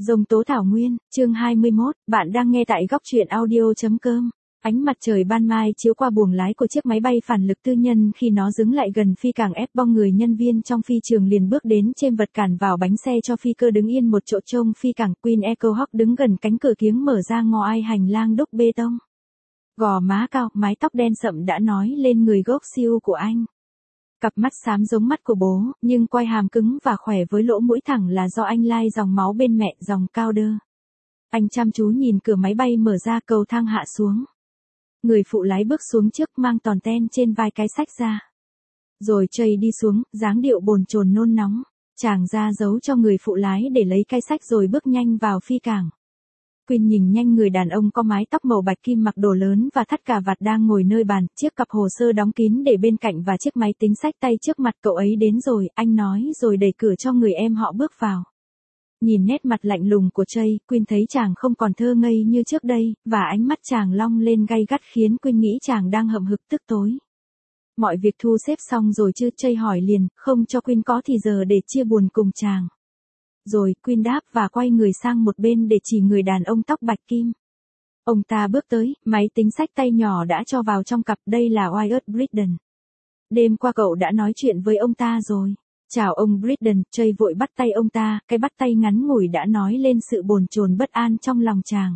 Dông tố thảo nguyên, chương 21, bạn đang nghe tại góc truyện audio.com. Ánh mặt trời ban mai chiếu qua buồng lái của chiếc máy bay phản lực tư nhân khi nó dừng lại gần phi cảng F-bong, người nhân viên trong phi trường liền bước đến chêm vật cản vào bánh xe cho phi cơ đứng yên một chỗ trông phi cảng. Queen Echo Hawk đứng gần cánh cửa kiếng mở ra ngó ai hành lang đúc bê tông. Gò má cao, mái tóc đen sậm đã nói lên người gốc siêu của anh. Cặp mắt xám giống mắt của bố, nhưng quai hàm cứng và khỏe với lỗ mũi thẳng là do anh lai dòng máu bên mẹ, dòng cao đơ. Anh chăm chú nhìn cửa máy bay mở ra, cầu thang hạ xuống. Người phụ lái bước xuống trước, mang tòn ten trên vai cái xách ra. Rồi Chây đi xuống, dáng điệu bồn chồn nôn nóng. Chàng ra dấu cho người phụ lái để lấy cái xách rồi bước nhanh vào phi cảng. Queen nhìn nhanh người đàn ông có mái tóc màu bạch kim mặc đồ lớn và thắt cà vạt đang ngồi nơi bàn, chiếc cặp hồ sơ đóng kín để bên cạnh và chiếc máy tính xách tay trước mặt. Cậu ấy đến rồi, anh nói rồi đẩy cửa cho người em họ bước vào. Nhìn nét mặt lạnh lùng của Chây, Queen thấy chàng không còn thơ ngây như trước đây, và ánh mắt chàng long lên gay gắt khiến Queen nghĩ chàng đang hậm hực tức tối. Mọi việc thu xếp xong rồi chứ? Chây hỏi liền, không cho Queen có thì giờ để chia buồn cùng chàng. Rồi, Queen đáp và quay người sang một bên để chỉ người đàn ông tóc bạch kim. Ông ta bước tới, máy tính xách tay nhỏ đã cho vào trong cặp. Đây là Wyatt Britton. Đêm qua cậu đã nói chuyện với ông ta rồi. Chào ông Britton. Chây vội bắt tay ông ta, cái bắt tay ngắn ngủi đã nói lên sự bồn chồn bất an trong lòng chàng.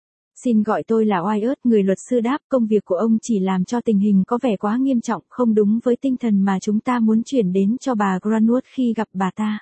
Xin gọi tôi là Wyatt, người luật sư đáp. Công việc của ông chỉ làm cho tình hình có vẻ quá nghiêm trọng, không đúng với tinh thần mà chúng ta muốn chuyển đến cho bà Granwood khi gặp bà ta.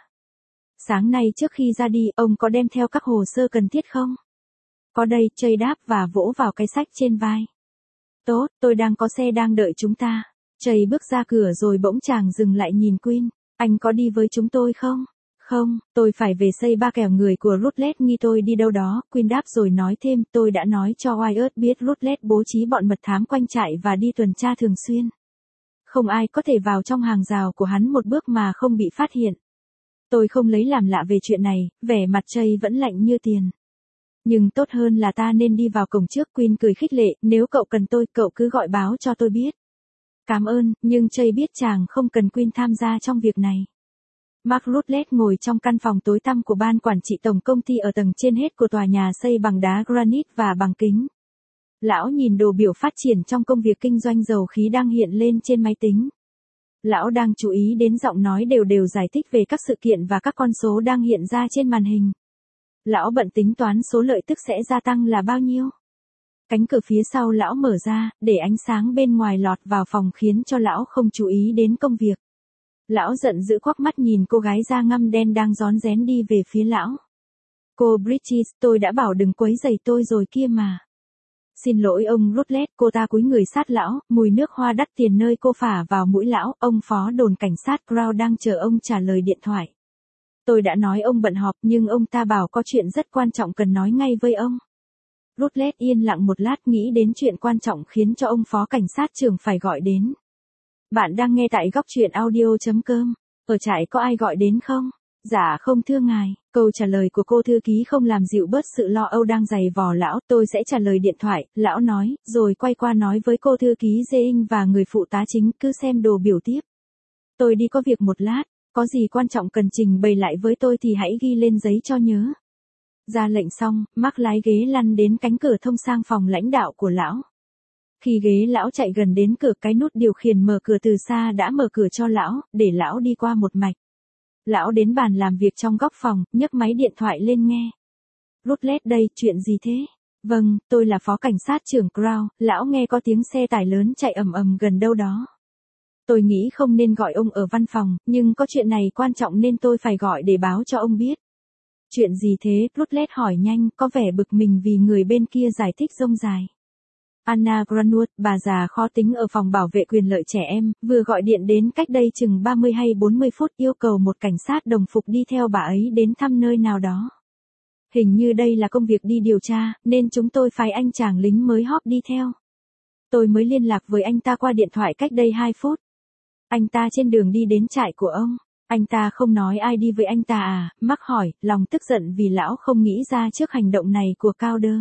Sáng nay trước khi ra đi, ông có đem theo các hồ sơ cần thiết không? Có đây, Chây đáp và vỗ vào cái xách trên vai. Tốt, tôi đang có xe đang đợi chúng ta. Chây bước ra cửa rồi bỗng chàng dừng lại nhìn Queen. Anh có đi với chúng tôi không? Không, tôi phải về xây ba kẻo người của Rutledge nghi tôi đi đâu đó. Queen đáp rồi nói thêm, tôi đã nói cho Wyatt biết Rutledge bố trí bọn mật thám quanh trại và đi tuần tra thường xuyên. Không ai có thể vào trong hàng rào của hắn một bước mà không bị phát hiện. Tôi không lấy làm lạ về chuyện này, vẻ mặt Chây vẫn lạnh như tiền. Nhưng tốt hơn là ta nên đi vào cổng trước. Queen cười khích lệ, nếu cậu cần tôi, cậu cứ gọi báo cho tôi biết. Cảm ơn, nhưng Chây biết chàng không cần Queen tham gia trong việc này. Mark Rutledge ngồi trong căn phòng tối tăm của ban quản trị tổng công ty ở tầng trên hết của tòa nhà xây bằng đá granite và bằng kính. Lão nhìn đồ biểu phát triển trong công việc kinh doanh dầu khí đang hiện lên trên máy tính. Lão đang chú ý đến giọng nói đều đều giải thích về các sự kiện và các con số đang hiện ra trên màn hình. Lão bận tính toán số lợi tức sẽ gia tăng là bao nhiêu. Cánh cửa phía sau lão mở ra, để ánh sáng bên ngoài lọt vào phòng khiến cho lão không chú ý đến công việc. Lão giận dữ quắc mắt nhìn cô gái da ngăm đen đang rón rén đi về phía lão. Cô Bridges, tôi đã bảo đừng quấy rầy tôi rồi kia mà. Xin lỗi ông Rutledge, cô ta cúi người sát lão, mùi nước hoa đắt tiền nơi cô phả vào mũi lão. Ông phó đồn cảnh sát Crown đang chờ ông trả lời điện thoại. Tôi đã nói ông bận họp nhưng ông ta bảo có chuyện rất quan trọng cần nói ngay với ông. Rutledge yên lặng một lát, nghĩ đến chuyện quan trọng khiến cho ông phó cảnh sát trưởng phải gọi đến. Bạn đang nghe tại góc truyện audio.com. Ở trại có ai gọi đến không? Dạ không thưa ngài. Câu trả lời của cô thư ký không làm dịu bớt sự lo âu đang dày vò lão. Tôi sẽ trả lời điện thoại, lão nói, rồi quay qua nói với cô thư ký Jane và người phụ tá chính, cứ xem đồ biểu tiếp. Tôi đi có việc một lát, có gì quan trọng cần trình bày lại với tôi thì hãy ghi lên giấy cho nhớ. Ra lệnh xong, Mark lái ghế lăn đến cánh cửa thông sang phòng lãnh đạo của lão. Khi ghế lão chạy gần đến cửa, cái nút điều khiển mở cửa từ xa đã mở cửa cho lão, để lão đi qua một mạch. Lão đến bàn làm việc trong góc phòng, nhấc máy điện thoại lên nghe. Rutledge đây, chuyện gì thế? Vâng, tôi là phó cảnh sát trưởng Crown. Lão nghe có tiếng xe tải lớn chạy ầm ầm gần đâu đó. Tôi nghĩ không nên gọi ông ở văn phòng, nhưng có chuyện này quan trọng nên tôi phải gọi để báo cho ông biết. Chuyện gì thế? Rutledge hỏi nhanh, có vẻ bực mình vì người bên kia giải thích rông dài. Anna Granwood, bà già khó tính ở phòng bảo vệ quyền lợi trẻ em, vừa gọi điện đến cách đây chừng 30 hay 40 phút yêu cầu một cảnh sát đồng phục đi theo bà ấy đến thăm nơi nào đó. Hình như đây là công việc đi điều tra, nên chúng tôi phái anh chàng lính mới hóp đi theo. Tôi mới liên lạc với anh ta qua điện thoại cách đây 2 phút. Anh ta trên đường đi đến trại của ông. Anh ta không nói ai đi với anh ta à? Mark hỏi, lòng tức giận vì lão không nghĩ ra trước hành động này của Calder.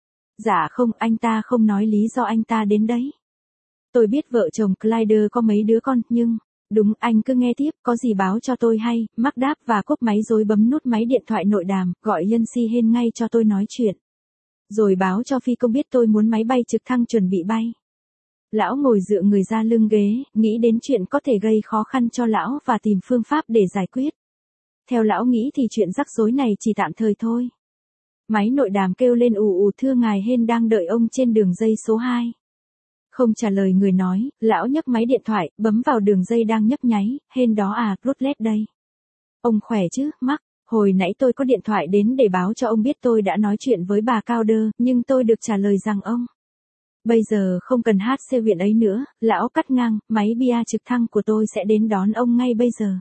Dạ không, anh ta không nói lý do anh ta đến đấy. Tôi biết vợ chồng Clyde có mấy đứa con, nhưng Đúng, anh cứ nghe tiếp, có gì báo cho tôi hay. Mark đáp và cúp máy rồi bấm nút máy điện thoại nội đàm, gọi Yen Si Hen ngay cho tôi nói chuyện. Rồi báo cho phi công biết tôi muốn máy bay trực thăng chuẩn bị bay. Lão ngồi dựa người ra lưng ghế, nghĩ đến chuyện có thể gây khó khăn cho lão và tìm phương pháp để giải quyết. Theo lão nghĩ thì chuyện rắc rối này chỉ tạm thời thôi. Máy nội đàm kêu lên ù ù, thưa ngài Hen đang đợi ông trên đường dây số 2. Không trả lời người nói, lão nhấc máy điện thoại, bấm vào đường dây đang nhấp nháy, Hen đó à, Rutledge đây. Ông khỏe chứ, Mark? Hồi nãy tôi có điện thoại đến để báo cho ông biết tôi đã nói chuyện với bà Calder, nhưng tôi được trả lời rằng ông bây giờ không cần hát xe viện ấy nữa. Lão cắt ngang, máy bia trực thăng của tôi sẽ đến đón ông ngay bây giờ.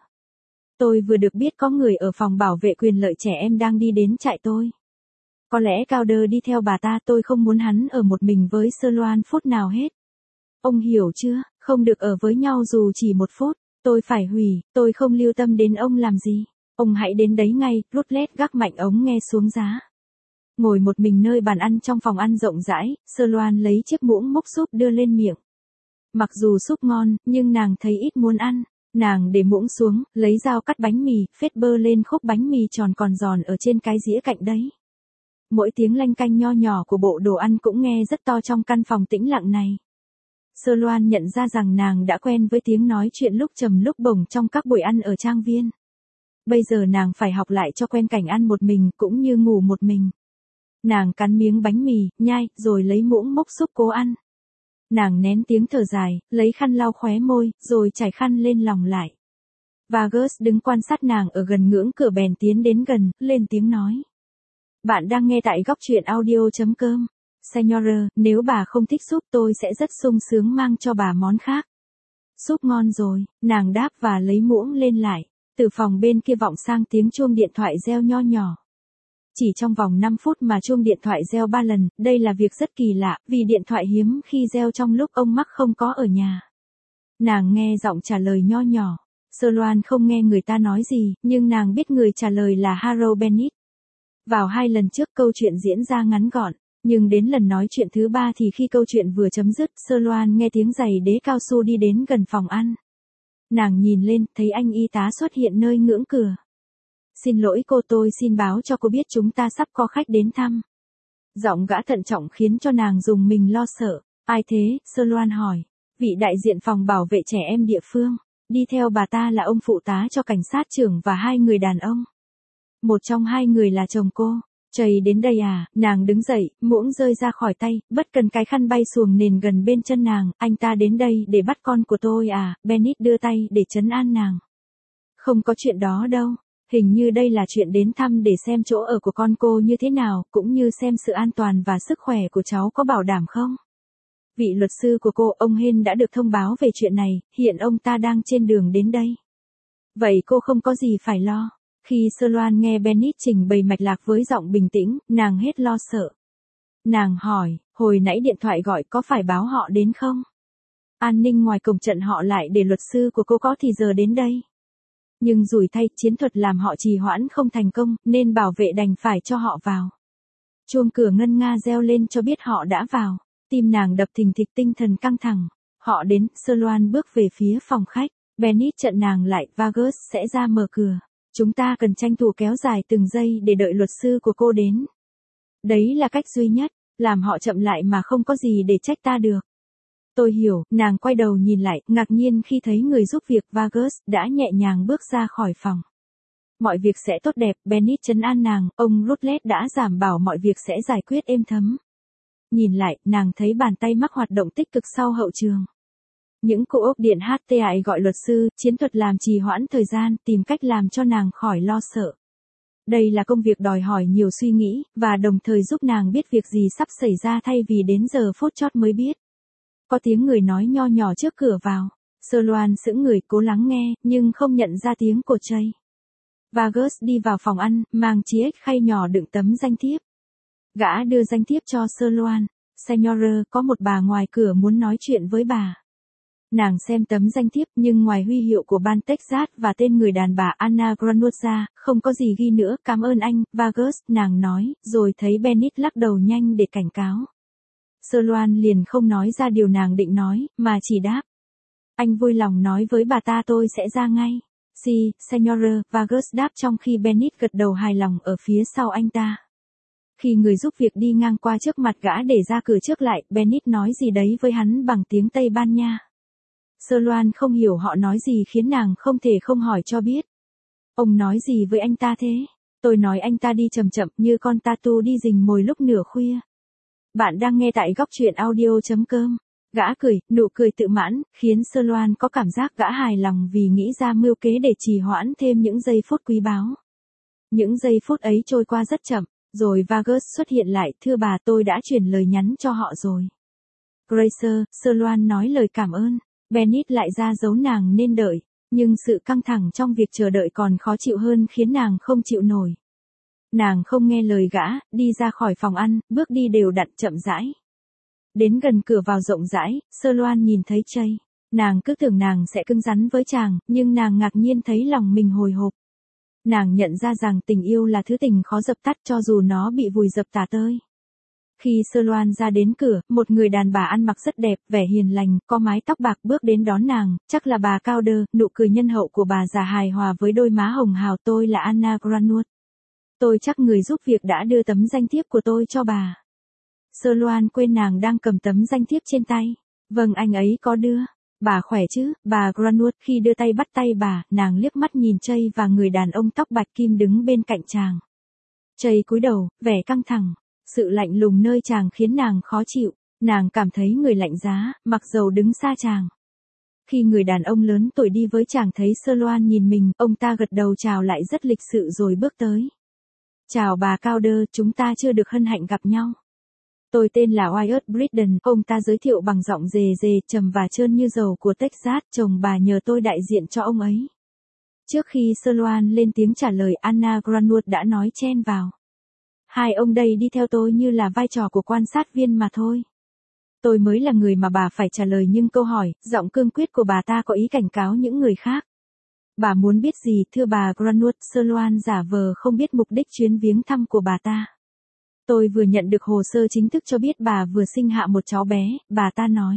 Tôi vừa được biết có người ở phòng bảo vệ quyền lợi trẻ em đang đi đến trại tôi. Có lẽ Calder đi theo bà ta, tôi không muốn hắn ở một mình với Sir Loan phút nào hết. Ông hiểu chưa, không được ở với nhau dù chỉ một phút. Tôi phải hủy, tôi không lưu tâm đến ông làm gì. Ông hãy đến đấy ngay. Rutledge gác mạnh ống nghe xuống giá. Ngồi một mình nơi bàn ăn trong phòng ăn rộng rãi, Sir Loan lấy chiếc muỗng múc súp đưa lên miệng. Mặc dù súp ngon, nhưng nàng thấy ít muốn ăn. Nàng để muỗng xuống, lấy dao cắt bánh mì, phết bơ lên khúc bánh mì tròn còn giòn ở trên cái dĩa cạnh đấy. Mỗi tiếng lanh canh nho nhỏ của bộ đồ ăn cũng nghe rất to trong căn phòng tĩnh lặng này. Sir Loan nhận ra rằng nàng đã quen với tiếng nói chuyện lúc trầm lúc bổng trong các buổi ăn ở trang viên. Bây giờ nàng phải học lại cho quen cảnh ăn một mình cũng như ngủ một mình. Nàng cắn miếng bánh mì, nhai, rồi lấy muỗng múc súp cố ăn. Nàng nén tiếng thở dài, lấy khăn lau khóe môi, rồi trải khăn lên lòng lại. Vargas đứng quan sát nàng ở gần ngưỡng cửa bèn tiến đến gần, lên tiếng nói. Bạn đang nghe tại góc truyện audio.com. Señora, nếu bà không thích súp tôi sẽ rất sung sướng mang cho bà món khác. Súp ngon rồi, nàng đáp và lấy muỗng lên lại. Từ phòng bên kia vọng sang tiếng chuông điện thoại reo nho nhỏ. Chỉ trong vòng 5 phút mà chuông điện thoại reo 3 lần, đây là việc rất kỳ lạ, vì điện thoại hiếm khi reo trong lúc ông Mark không có ở nhà. Nàng nghe giọng trả lời nho nhỏ. Sir Loan không nghe người ta nói gì, nhưng nàng biết người trả lời là Harold Bennett. Vào 2 lần trước câu chuyện diễn ra ngắn gọn, nhưng đến lần nói chuyện thứ 3 thì khi câu chuyện vừa chấm dứt, Sir Loan nghe tiếng giày đế cao su đi đến gần phòng ăn. Nàng nhìn lên, thấy anh y tá xuất hiện nơi ngưỡng cửa. Xin lỗi cô, tôi xin báo cho cô biết chúng ta sắp có khách đến thăm. Giọng gã thận trọng khiến cho nàng dùng mình lo sợ. Ai thế? Sir Loan hỏi. Vị đại diện phòng bảo vệ trẻ em địa phương. Đi theo bà ta là ông phụ tá cho cảnh sát trưởng và 2 người đàn ông. Một trong 2 người là chồng cô. Chầy đến đây à? Nàng đứng dậy, muỗng rơi ra khỏi tay, bất cần cái khăn bay xuồng nền gần bên chân nàng. Anh ta đến đây để bắt con của tôi à? Bennett đưa tay để trấn an nàng. Không có chuyện đó đâu. Hình như đây là chuyện đến thăm để xem chỗ ở của con cô như thế nào, cũng như xem sự an toàn và sức khỏe của cháu có bảo đảm không. Vị luật sư của cô, ông Hen đã được thông báo về chuyện này, hiện ông ta đang trên đường đến đây. Vậy cô không có gì phải lo. Khi Sir Loan nghe Bennett trình bày mạch lạc với giọng bình tĩnh, nàng hết lo sợ. Nàng hỏi, hồi nãy điện thoại gọi có phải báo họ đến không? An ninh ngoài cổng trận họ lại để luật sư của cô có thì giờ đến đây. Nhưng rủi thay, chiến thuật làm họ trì hoãn không thành công, nên bảo vệ đành phải cho họ vào. Chuông cửa ngân nga reo lên cho biết họ đã vào. Tim nàng đập thình thịch, tinh thần căng thẳng. Họ đến, Sir Loan bước về phía phòng khách. Bennett chặn nàng lại, Vargas sẽ ra mở cửa. Chúng ta cần tranh thủ kéo dài từng giây để đợi luật sư của cô đến. Đấy là cách duy nhất, làm họ chậm lại mà không có gì để trách ta được. Tôi hiểu, nàng quay đầu nhìn lại, ngạc nhiên khi thấy người giúp việc Vargas đã nhẹ nhàng bước ra khỏi phòng. Mọi việc sẽ tốt đẹp, Bennett trấn an nàng, ông Rutledge đã đảm bảo mọi việc sẽ giải quyết êm thấm. Nhìn lại, nàng thấy bàn tay Mark hoạt động tích cực sau hậu trường. Những cụ ốc điện HTI gọi luật sư, chiến thuật làm trì hoãn thời gian, tìm cách làm cho nàng khỏi lo sợ. Đây là công việc đòi hỏi nhiều suy nghĩ, và đồng thời giúp nàng biết việc gì sắp xảy ra thay vì đến giờ phút chót mới biết. Có tiếng người nói nho nhỏ trước cửa vào. Sir Loan sững người cố lắng nghe, nhưng không nhận ra tiếng của Jay. Vargas đi vào phòng ăn, mang chiếc khay nhỏ đựng tấm danh thiếp. Gã đưa danh thiếp cho Sir Loan. Señora, có một bà ngoài cửa muốn nói chuyện với bà. Nàng xem tấm danh thiếp nhưng ngoài huy hiệu của bang Texas và tên người đàn bà Anna Granuza, không có gì ghi nữa. Cảm ơn anh, Vargas, nàng nói, rồi thấy Bennett lắc đầu nhanh để cảnh cáo. Sir Loan liền không nói ra điều nàng định nói, mà chỉ đáp. Anh vui lòng nói với bà ta tôi sẽ ra ngay. Si, Senora, Vargas đáp trong khi Bennett gật đầu hài lòng ở phía sau anh ta. Khi người giúp việc đi ngang qua trước mặt gã để ra cửa trước lại, Bennett nói gì đấy với hắn bằng tiếng Tây Ban Nha. Sơ Loan không hiểu họ nói gì khiến nàng không thể không hỏi cho biết. Ông nói gì với anh ta thế? Tôi nói anh ta đi chậm chậm như con tatu đi rình mồi lúc nửa khuya. Bạn đang nghe tại góc truyện audio.com. Gã cười, nụ cười tự mãn, khiến Sơ Loan có cảm giác gã hài lòng vì nghĩ ra mưu kế để trì hoãn thêm những giây phút quý báu. Những giây phút ấy trôi qua rất chậm, rồi Vargas xuất hiện lại, thưa bà tôi đã chuyển lời nhắn cho họ rồi. Grace, Sơ Loan nói lời cảm ơn, Bennett lại ra dấu nàng nên đợi, nhưng sự căng thẳng trong việc chờ đợi còn khó chịu hơn khiến nàng không chịu nổi. Nàng không nghe lời gã, đi ra khỏi phòng ăn, bước đi đều đặn chậm rãi. Đến gần cửa vào rộng rãi, Sơ Loan nhìn thấy Chey. Nàng cứ tưởng nàng sẽ cứng rắn với chàng, nhưng nàng ngạc nhiên thấy lòng mình hồi hộp. Nàng nhận ra rằng tình yêu là thứ tình khó dập tắt cho dù nó bị vùi dập tả tơi. Khi Sơ Loan ra đến cửa, một người đàn bà ăn mặc rất đẹp, vẻ hiền lành, có mái tóc bạc bước đến đón nàng, chắc là bà Cowder, nụ cười nhân hậu của bà già hài hòa với đôi má hồng hào. Tôi là Anna Granwood. Tôi chắc người giúp việc đã đưa tấm danh thiếp của tôi cho bà. Sơ Loan quên nàng đang cầm tấm danh thiếp trên tay. Vâng, anh ấy có đưa. Bà khỏe chứ? Bà Granwood khi đưa tay bắt tay bà, nàng liếc mắt nhìn Chey và người đàn ông tóc bạch kim đứng bên cạnh chàng. Chey cúi đầu, vẻ căng thẳng. Sự lạnh lùng nơi chàng khiến nàng khó chịu. Nàng cảm thấy người lạnh giá, mặc dầu đứng xa chàng. Khi người đàn ông lớn tuổi đi với chàng thấy Sơ Loan nhìn mình, ông ta gật đầu chào lại rất lịch sự rồi bước tới. Chào bà Cowder, chúng ta chưa được hân hạnh gặp nhau. Tôi tên là Wyatt Bridden, ông ta giới thiệu bằng giọng dề dề, trầm và trơn như dầu của Texas, chồng bà nhờ tôi đại diện cho ông ấy. Trước khi Sơ Loan lên tiếng trả lời, Anna Granwood đã nói chen vào. Hai ông đây đi theo tôi như là vai trò của quan sát viên mà thôi. Tôi mới là người mà bà phải trả lời nhưng câu hỏi, giọng cương quyết của bà ta có ý cảnh cáo những người khác. Bà muốn biết gì thưa bà Granwood? Sơ Loan giả vờ không biết mục đích chuyến viếng thăm của bà ta. Tôi vừa nhận được hồ sơ chính thức cho biết bà vừa sinh hạ một cháu bé, bà ta nói.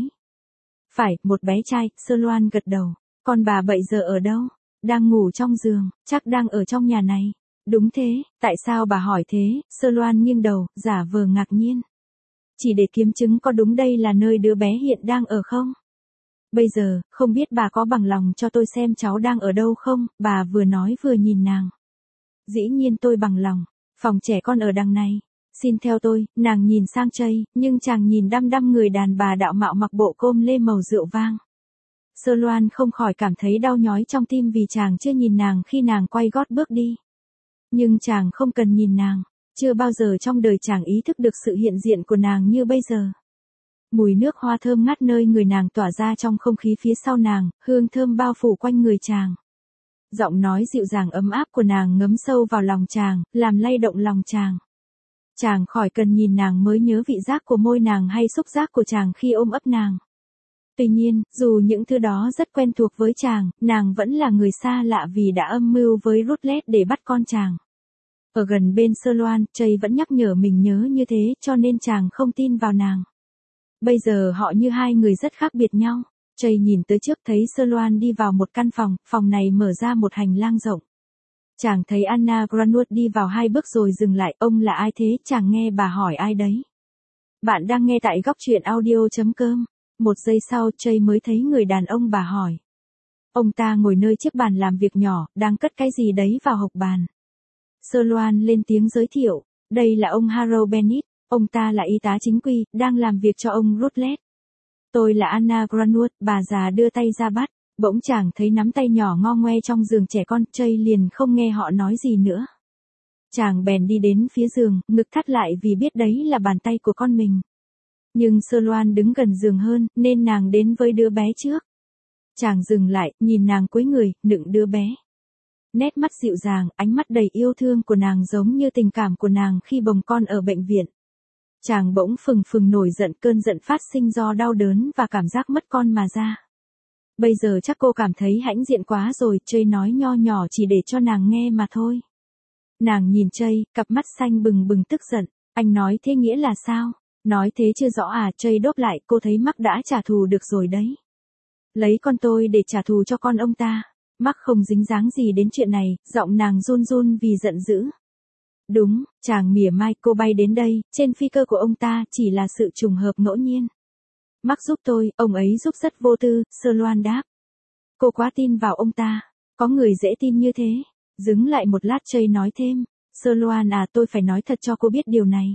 Phải, một bé trai, Sơ Loan gật đầu. Còn bà bây giờ ở đâu? Đang ngủ trong giường, chắc đang ở trong nhà này. Đúng thế, tại sao bà hỏi thế? Sơ Loan nghiêng đầu, giả vờ ngạc nhiên. Chỉ để kiểm chứng có đúng đây là nơi đứa bé hiện đang ở không? Bây giờ, không biết bà có bằng lòng cho tôi xem cháu đang ở đâu không? Bà vừa nói vừa nhìn nàng. Dĩ nhiên tôi bằng lòng, phòng trẻ con ở đằng này. Xin theo tôi, nàng nhìn sang Chey, nhưng chàng nhìn đăm đăm người đàn bà đạo mạo mặc bộ com lê màu rượu vang. Sơ Loan không khỏi cảm thấy đau nhói trong tim vì chàng chưa nhìn nàng khi nàng quay gót bước đi. Nhưng chàng không cần nhìn nàng, chưa bao giờ trong đời chàng ý thức được sự hiện diện của nàng như bây giờ. Mùi nước hoa thơm ngát nơi người nàng tỏa ra trong không khí phía sau nàng, hương thơm bao phủ quanh người chàng. Giọng nói dịu dàng ấm áp của nàng ngấm sâu vào lòng chàng, làm lay động lòng chàng. Chàng khỏi cần nhìn nàng mới nhớ vị giác của môi nàng hay xúc giác của chàng khi ôm ấp nàng. Tuy nhiên, dù những thứ đó rất quen thuộc với chàng, nàng vẫn là người xa lạ vì đã âm mưu với Rutledge để bắt con chàng. Ở gần bên Sơ Loan, Chey vẫn nhắc nhở mình nhớ như thế cho nên chàng không tin vào nàng. Bây giờ họ như hai người rất khác biệt nhau. Chey nhìn tới trước thấy Sơ Loan đi vào một căn phòng, phòng này mở ra một hành lang rộng. Chàng thấy Anna Granwood đi vào 2 bước rồi dừng lại, ông là ai thế? Chàng nghe bà hỏi ai đấy. Bạn đang nghe tại góc truyện audio.com. Một giây sau Chey mới thấy người đàn ông bà hỏi. Ông ta ngồi nơi chiếc bàn làm việc nhỏ, đang cất cái gì đấy vào hộc bàn. Sơ Loan lên tiếng giới thiệu, đây là ông Harold Bennett, ông ta là y tá chính quy, đang làm việc cho ông Rutledge. Tôi là Anna Granwood, bà già đưa tay ra bắt, bỗng chàng thấy nắm tay nhỏ ngo ngoe trong giường trẻ con, Chey liền không nghe họ nói gì nữa. Chàng bèn đi đến phía giường, ngực thắt lại vì biết đấy là bàn tay của con mình. Nhưng Sơ Loan đứng gần giường hơn, nên nàng đến với đứa bé trước. Chàng dừng lại, nhìn nàng cúi người, nựng đứa bé. Nét mắt dịu dàng, ánh mắt đầy yêu thương của nàng giống như tình cảm của nàng khi bồng con ở bệnh viện. Chàng bỗng phừng phừng nổi giận, cơn giận phát sinh do đau đớn và cảm giác mất con mà ra. Bây giờ chắc cô cảm thấy hãnh diện quá rồi, Chey nói nho nhỏ chỉ để cho nàng nghe mà thôi. Nàng nhìn Chey, cặp mắt xanh bừng bừng tức giận, anh nói thế nghĩa là sao? Nói thế chưa rõ à? Chey đáp lại, cô thấy mắc đã trả thù được rồi đấy. Lấy con tôi để trả thù cho con ông ta. Mark không dính dáng gì đến chuyện này, giọng nàng run run vì giận dữ. Đúng, chàng mỉa mai cô bay đến đây, trên phi cơ của ông ta chỉ là sự trùng hợp ngẫu nhiên. Mark giúp tôi, ông ấy giúp rất vô tư, Sơ Loan đáp. Cô quá tin vào ông ta. Có người dễ tin như thế. Dừng lại một lát Chây nói thêm. Sơ Loan à, tôi phải nói thật cho cô biết điều này.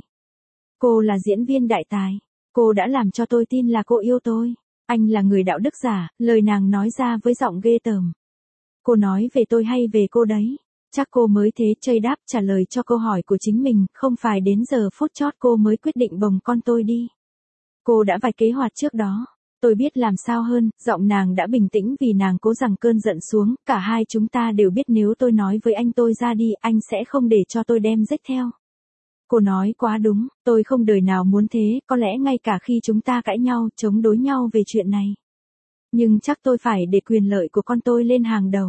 Cô là diễn viên đại tài. Cô đã làm cho tôi tin là cô yêu tôi. Anh là người đạo đức giả, lời nàng nói ra với giọng ghê tởm. Cô nói về tôi hay về cô đấy? Chắc cô mới thế. Chây đáp trả lời cho câu hỏi của chính mình, không phải đến giờ phút chót cô mới quyết định bồng con tôi đi. Cô đã vạch kế hoạch trước đó. Tôi biết làm sao hơn, giọng nàng đã bình tĩnh vì nàng cố giằng cơn giận xuống, cả hai chúng ta đều biết nếu tôi nói với anh tôi ra đi, anh sẽ không để cho tôi đem rách theo. Cô nói quá đúng, tôi không đời nào muốn thế, có lẽ ngay cả khi chúng ta cãi nhau, chống đối nhau về chuyện này. Nhưng chắc tôi phải để quyền lợi của con tôi lên hàng đầu.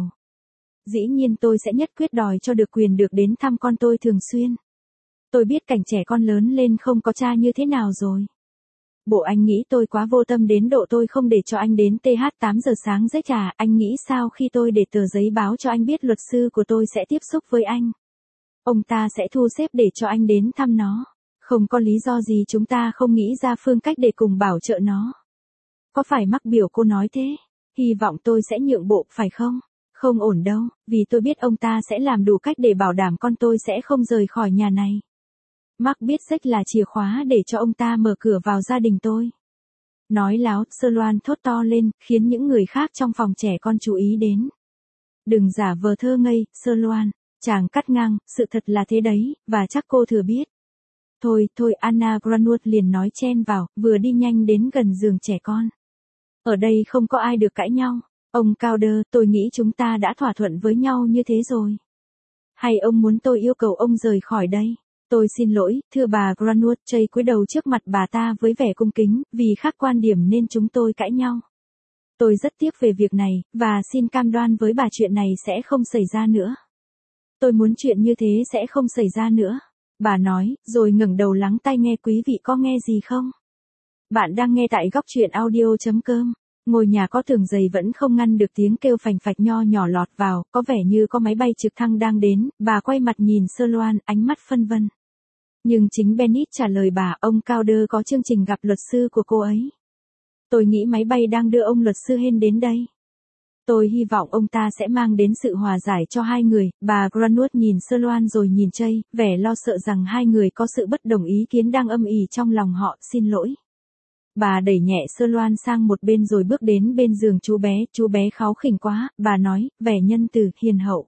Dĩ nhiên tôi sẽ nhất quyết đòi cho được quyền được đến thăm con tôi thường xuyên. Tôi biết cảnh trẻ con lớn lên không có cha như thế nào rồi. Bộ anh nghĩ tôi quá vô tâm đến độ tôi không để cho anh đến TH 8 giờ sáng rách à, anh nghĩ sao khi tôi để tờ giấy báo cho anh biết luật sư của tôi sẽ tiếp xúc với anh. Ông ta sẽ thu xếp để cho anh đến thăm nó. Không có lý do gì chúng ta không nghĩ ra phương cách để cùng bảo trợ nó. Có phải mắc biểu cô nói thế? Hy vọng tôi sẽ nhượng bộ phải không? Không ổn đâu, vì tôi biết ông ta sẽ làm đủ cách để bảo đảm con tôi sẽ không rời khỏi nhà này. Mark biết rách là chìa khóa để cho ông ta mở cửa vào gia đình tôi. Nói láo, Sơ Loan thốt to lên, khiến những người khác trong phòng trẻ con chú ý đến. Đừng giả vờ thơ ngây, Sơ Loan. Chàng cắt ngang, sự thật là thế đấy, và chắc cô thừa biết. Thôi, Anna Granwood liền nói chen vào, vừa đi nhanh đến gần giường trẻ con. Ở đây không có ai được cãi nhau. Ông Cowder, tôi nghĩ chúng ta đã thỏa thuận với nhau như thế rồi. Hay ông muốn tôi yêu cầu ông rời khỏi đây? Tôi xin lỗi, thưa bà Granwood. Chây cúi đầu trước mặt bà ta với vẻ cung kính, vì khác quan điểm nên chúng tôi cãi nhau. Tôi rất tiếc về việc này, và xin cam đoan với bà chuyện này sẽ không xảy ra nữa. Tôi muốn chuyện như thế sẽ không xảy ra nữa. Bà nói, rồi ngẩng đầu lắng tai nghe. Quý vị có nghe gì không? Bạn đang nghe tại góc truyện audio.com. Ngôi nhà có tường dày vẫn không ngăn được tiếng kêu phành phạch nho nhỏ lọt vào, có vẻ như có máy bay trực thăng đang đến. Bà quay mặt nhìn Sơ Loan, ánh mắt phân vân. Nhưng chính Bennett trả lời bà, ông Cowder có chương trình gặp luật sư của cô ấy. Tôi nghĩ máy bay đang đưa ông luật sư Hen đến đây. Tôi hy vọng ông ta sẽ mang đến sự hòa giải cho hai người. Bà Granwood nhìn Sơ Loan rồi nhìn Chây, vẻ lo sợ rằng hai người có sự bất đồng ý kiến đang âm ỉ trong lòng họ. Xin lỗi. Bà đẩy nhẹ Sơ Loan sang một bên rồi bước đến bên giường chú bé kháu khỉnh quá, bà nói, vẻ nhân từ, hiền hậu.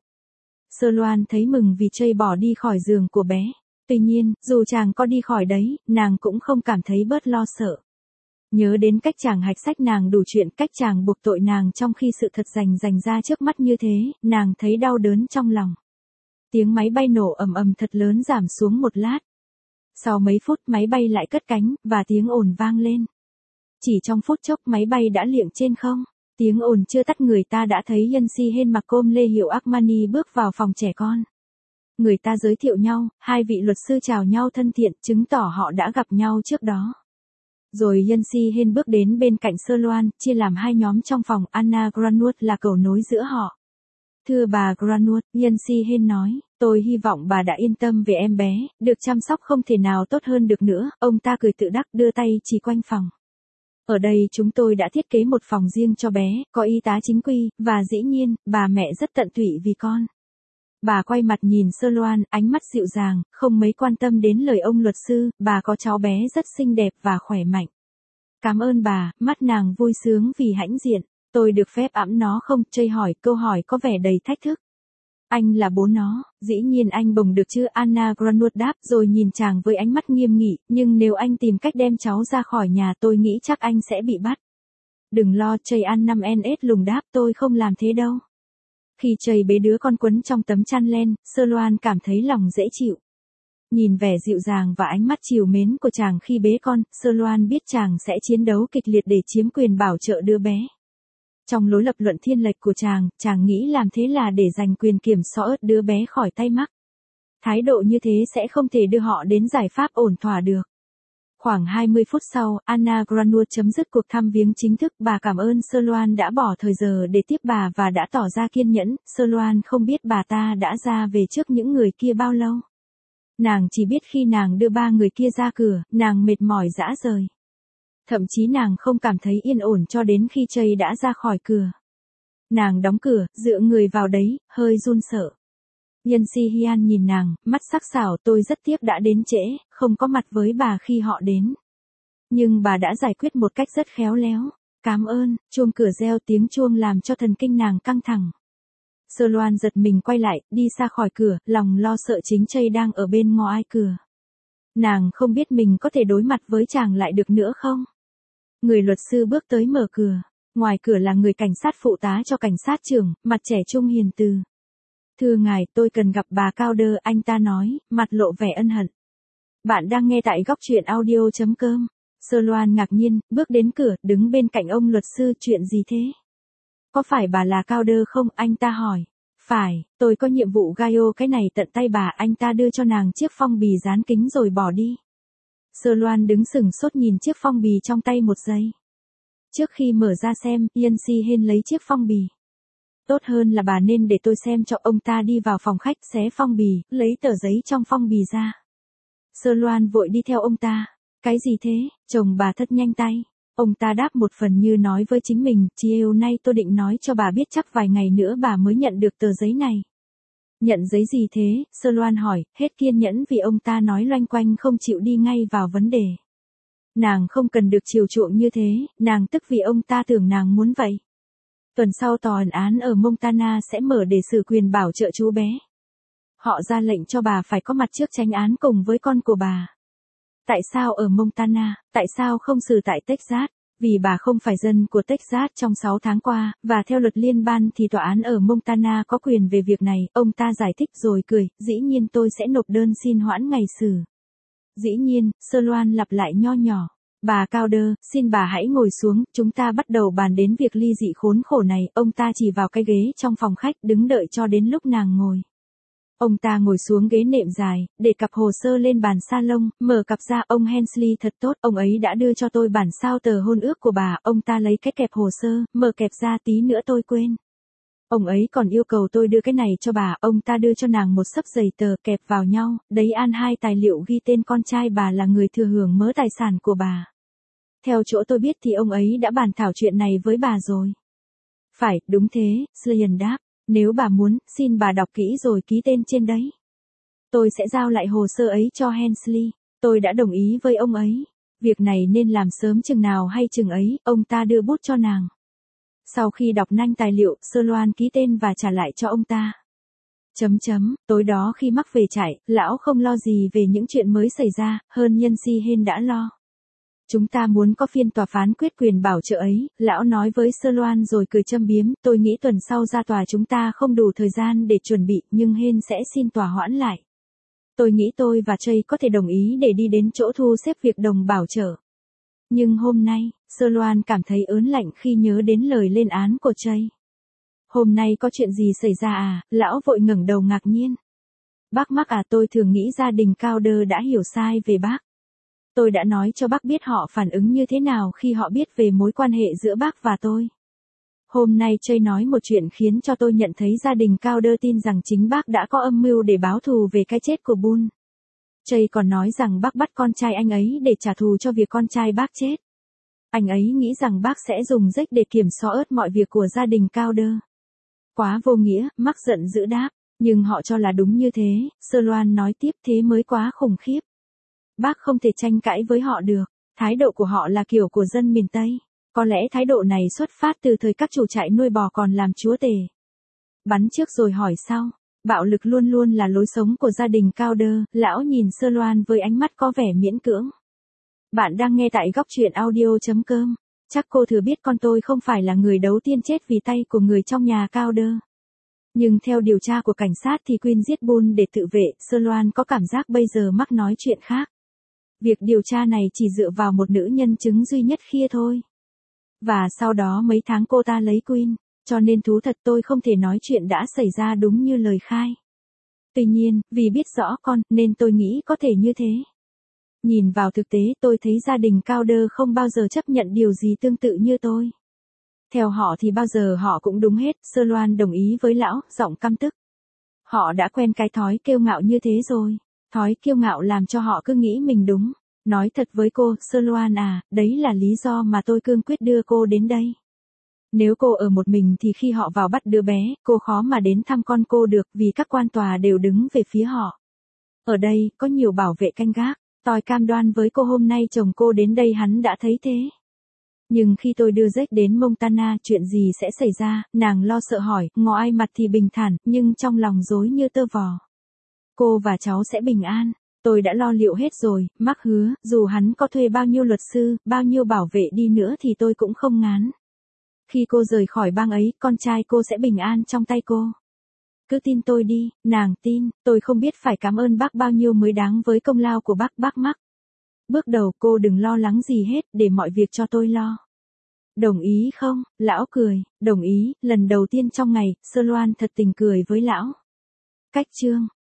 Sơ Loan thấy mừng vì Chây bỏ đi khỏi giường của bé. Tuy nhiên, dù chàng có đi khỏi đấy, nàng cũng không cảm thấy bớt lo sợ. Nhớ đến cách chàng hạch sách nàng đủ chuyện, cách chàng buộc tội nàng trong khi sự thật rành ra trước mắt như thế, nàng thấy đau đớn trong lòng. Tiếng máy bay nổ ầm ầm thật lớn giảm xuống một lát. Sau mấy phút máy bay lại cất cánh, và tiếng ồn vang lên. Chỉ trong phút chốc máy bay đã liệng trên không. Tiếng ồn chưa tắt người ta đã thấy Yancy Hen mặc com lê hiệu Armani bước vào phòng trẻ con. Người ta giới thiệu nhau, hai vị luật sư chào nhau thân thiện, chứng tỏ họ đã gặp nhau trước đó. Rồi Yancy Hen bước đến bên cạnh Sơ Loan, chia làm hai nhóm trong phòng. Anna Granwood là cầu nối giữa họ. Thưa bà Granwood, Yancy Hen nói, tôi hy vọng bà đã yên tâm về em bé, được chăm sóc không thể nào tốt hơn được nữa. Ông ta cười tự đắc đưa tay chỉ quanh phòng. Ở đây chúng tôi đã thiết kế một phòng riêng cho bé, có y tá chính quy, và dĩ nhiên, bà mẹ rất tận tụy vì con. Bà quay mặt nhìn Sơ Loan, ánh mắt dịu dàng, không mấy quan tâm đến lời ông luật sư. Bà có cháu bé rất xinh đẹp và khỏe mạnh. Cảm ơn bà. Mắt nàng vui sướng vì hãnh diện. Tôi được phép ẵm nó không? Chây hỏi, câu hỏi có vẻ đầy thách thức. Anh là bố nó, dĩ nhiên anh bồng được chứ? Anna Granwood đáp, rồi nhìn chàng với ánh mắt nghiêm nghị, nhưng nếu anh tìm cách đem cháu ra khỏi nhà tôi nghĩ chắc anh sẽ bị bắt. Đừng lo, Chây ăn 5NS lùng đáp, tôi không làm thế đâu. Khi Chây bế đứa con quấn trong tấm chăn len, Sơ Loan cảm thấy lòng dễ chịu. Nhìn vẻ dịu dàng và ánh mắt trìu mến của chàng khi bế con, Sơ Loan biết chàng sẽ chiến đấu kịch liệt để chiếm quyền bảo trợ đứa bé. Trong lối lập luận thiên lệch của chàng nghĩ làm thế là để giành quyền kiểm soát đứa bé khỏi tay Mark. Thái độ như thế sẽ không thể đưa họ đến giải pháp ổn thỏa được. Khoảng 20 phút sau, Anna Granua chấm dứt cuộc thăm viếng chính thức. Bà cảm ơn Sơ Loan đã bỏ thời giờ để tiếp bà và đã tỏ ra kiên nhẫn. Sơ Loan không biết bà ta đã ra về trước những người kia bao lâu. Nàng chỉ biết khi nàng đưa ba người kia ra cửa, nàng mệt mỏi rã rời. Thậm chí nàng không cảm thấy yên ổn cho đến khi Trey đã ra khỏi cửa. Nàng đóng cửa, dựa người vào đấy, hơi run sợ. Nhân Si Hyun nhìn nàng, mắt sắc sảo, tôi rất tiếc đã đến trễ, không có mặt với bà khi họ đến. Nhưng bà đã giải quyết một cách rất khéo léo. Cảm ơn. Chuông cửa reo, tiếng chuông làm cho thần kinh nàng căng thẳng. Sơ Loan giật mình quay lại, đi xa khỏi cửa, lòng lo sợ chính Trey đang ở bên ngoài cửa. Nàng không biết mình có thể đối mặt với chàng lại được nữa không? Người luật sư bước tới mở cửa. Ngoài cửa là người cảnh sát phụ tá cho cảnh sát trưởng, mặt trẻ trung hiền từ. Thưa ngài, tôi cần gặp bà Calder, anh ta nói, mặt lộ vẻ ân hận. Bạn đang nghe tại góc truyện audio.com. Sơ Loan ngạc nhiên, bước đến cửa, đứng bên cạnh ông luật sư, chuyện gì thế? Có phải bà là Calder không? Anh ta hỏi. Phải, tôi có nhiệm vụ Gaio cái này tận tay bà. Anh ta đưa cho nàng chiếc phong bì dán kính rồi bỏ đi. Sơ Loan đứng sững sốt nhìn chiếc phong bì trong tay một giây. Trước khi mở ra xem, Yên Si Hên lấy chiếc phong bì. Tốt hơn là bà nên để tôi xem cho. Ông ta đi vào phòng khách, xé phong bì, lấy tờ giấy trong phong bì ra. Sơ Loan vội đi theo ông ta. Cái gì thế? Chồng bà thất nhanh tay. Ông ta đáp một phần như nói với chính mình, chiều nay tôi định nói cho bà biết chắc vài ngày nữa bà mới nhận được tờ giấy này. Nhận giấy gì thế? Sơ Loan hỏi, hết kiên nhẫn vì ông ta nói loanh quanh không chịu đi ngay vào vấn đề. Nàng không cần được chiều chuộng như thế, nàng tức vì ông ta tưởng nàng muốn vậy. Tuần sau tòa án ở Montana sẽ mở để xử quyền bảo trợ chú bé. Họ ra lệnh cho bà phải có mặt trước chánh án cùng với con của bà. Tại sao ở Montana, tại sao không xử tại Texas? Vì bà không phải dân của Texas trong 6 tháng qua, và theo luật liên bang thì tòa án ở Montana có quyền về việc này. Ông ta giải thích rồi cười, dĩ nhiên tôi sẽ nộp đơn xin hoãn ngày xử. Dĩ nhiên, Sơ Loan lặp lại nho nhỏ. Bà Calder, xin bà hãy ngồi xuống, chúng ta bắt đầu bàn đến việc ly dị khốn khổ này. Ông ta chỉ vào cái ghế trong phòng khách, đứng đợi cho đến lúc nàng ngồi. Ông ta ngồi xuống ghế nệm dài, để cặp hồ sơ lên bàn salon, mở cặp ra. Ông Hensley thật tốt, ông ấy đã đưa cho tôi bản sao tờ hôn ước của bà. Ông ta lấy cái kẹp hồ sơ, mở kẹp ra, tí nữa tôi quên. Ông ấy còn yêu cầu tôi đưa cái này cho bà. Ông ta đưa cho nàng một xấp giấy tờ kẹp vào nhau, đấy an hai tài liệu ghi tên con trai bà là người thừa hưởng mớ tài sản của bà. Theo chỗ tôi biết thì ông ấy đã bàn thảo chuyện này với bà rồi. Phải, đúng thế, Slyan đáp. Nếu bà muốn, xin bà đọc kỹ rồi ký tên trên đấy. Tôi sẽ giao lại hồ sơ ấy cho Hensley. Tôi đã đồng ý với ông ấy. Việc này nên làm sớm chừng nào hay chừng ấy. Ông ta đưa bút cho nàng. Sau khi đọc nhanh tài liệu, Sơ Loan ký tên và trả lại cho ông ta. Tối đó khi mắc về trại, lão không lo gì về những chuyện mới xảy ra, hơn Nhân Si Hên đã lo. Chúng ta muốn có phiên tòa phán quyết quyền bảo trợ ấy, lão nói với Sơ Loan rồi cười châm biếm, tôi nghĩ tuần sau ra tòa chúng ta không đủ thời gian để chuẩn bị, nhưng Hên sẽ xin tòa hoãn lại. Tôi nghĩ tôi và Trey có thể đồng ý để đi đến chỗ thu xếp việc đồng bảo trợ. Nhưng hôm nay, Sơ Loan cảm thấy ớn lạnh khi nhớ đến lời lên án của Trey. Hôm nay có chuyện gì xảy ra à? Lão vội ngẩng đầu ngạc nhiên. Bác Mark à, tôi thường nghĩ gia đình Calder đã hiểu sai về bác. Tôi đã nói cho bác biết họ phản ứng như thế nào khi họ biết về mối quan hệ giữa bác và tôi. Hôm nay Trey nói một chuyện khiến cho tôi nhận thấy gia đình Calder tin rằng chính bác đã có âm mưu để báo thù về cái chết của Bull. Trey còn nói rằng bác bắt con trai anh ấy để trả thù cho việc con trai bác chết. Anh ấy nghĩ rằng bác sẽ dùng rách để kiểm soát ớt mọi việc của gia đình Calder. Quá vô nghĩa, Mark giận dữ đáp. Nhưng họ cho là đúng như thế, Sơ Loan nói tiếp, thế mới quá khủng khiếp. Bác không thể tranh cãi với họ được. Thái độ của họ là kiểu của dân miền Tây. Có lẽ thái độ này xuất phát từ thời các chủ trại nuôi bò còn làm chúa tể. Bắn trước rồi hỏi sau. Bạo lực luôn luôn là lối sống của gia đình Calder. Lão nhìn Sơ Loan với ánh mắt có vẻ miễn cưỡng. Bạn đang nghe tại góc truyện audio.com. Chắc cô thừa biết con tôi không phải là người đầu tiên chết vì tay của người trong nhà Calder. Nhưng theo điều tra của cảnh sát thì Quinn giết Bull để tự vệ. Sơ Loan có cảm giác bây giờ Mark nói chuyện khác. Việc điều tra này chỉ dựa vào một nữ nhân chứng duy nhất kia thôi. Và sau đó mấy tháng cô ta lấy Quinn, cho nên thú thật tôi không thể nói chuyện đã xảy ra đúng như lời khai. Tuy nhiên, vì biết rõ con, nên tôi nghĩ có thể như thế. Nhìn vào thực tế tôi thấy gia đình Cao Đơ không bao giờ chấp nhận điều gì tương tự như tôi. Theo họ thì bao giờ họ cũng đúng hết, Sơ Loan đồng ý với lão, giọng căm tức. Họ đã quen cái thói kiêu ngạo như thế rồi. Thói kiêu ngạo làm cho họ cứ nghĩ mình đúng. Nói thật với cô, Sơ Loan à, đấy là lý do mà tôi cương quyết đưa cô đến đây. Nếu cô ở một mình thì khi họ vào bắt đứa bé, cô khó mà đến thăm con cô được vì các quan tòa đều đứng về phía họ. Ở đây, có nhiều bảo vệ canh gác. Tôi cam đoan với cô hôm nay chồng cô đến đây hắn đã thấy thế. Nhưng khi tôi đưa Jack đến Montana, chuyện gì sẽ xảy ra, nàng lo sợ hỏi, ngoài mặt thì bình thản, nhưng trong lòng rối như tơ vò. Cô và cháu sẽ bình an. Tôi đã lo liệu hết rồi, Mark hứa, dù hắn có thuê bao nhiêu luật sư, bao nhiêu bảo vệ đi nữa thì tôi cũng không ngán. Khi cô rời khỏi bang ấy, con trai cô sẽ bình an trong tay cô. Cứ tin tôi đi, nàng tin, tôi không biết phải cảm ơn bác bao nhiêu mới đáng với công lao của bác Mark. Bước đầu cô đừng lo lắng gì hết, để mọi việc cho tôi lo. Đồng ý không? Lão cười, đồng ý, lần đầu tiên trong ngày, Sơ Loan thật tình cười với lão. Cách chương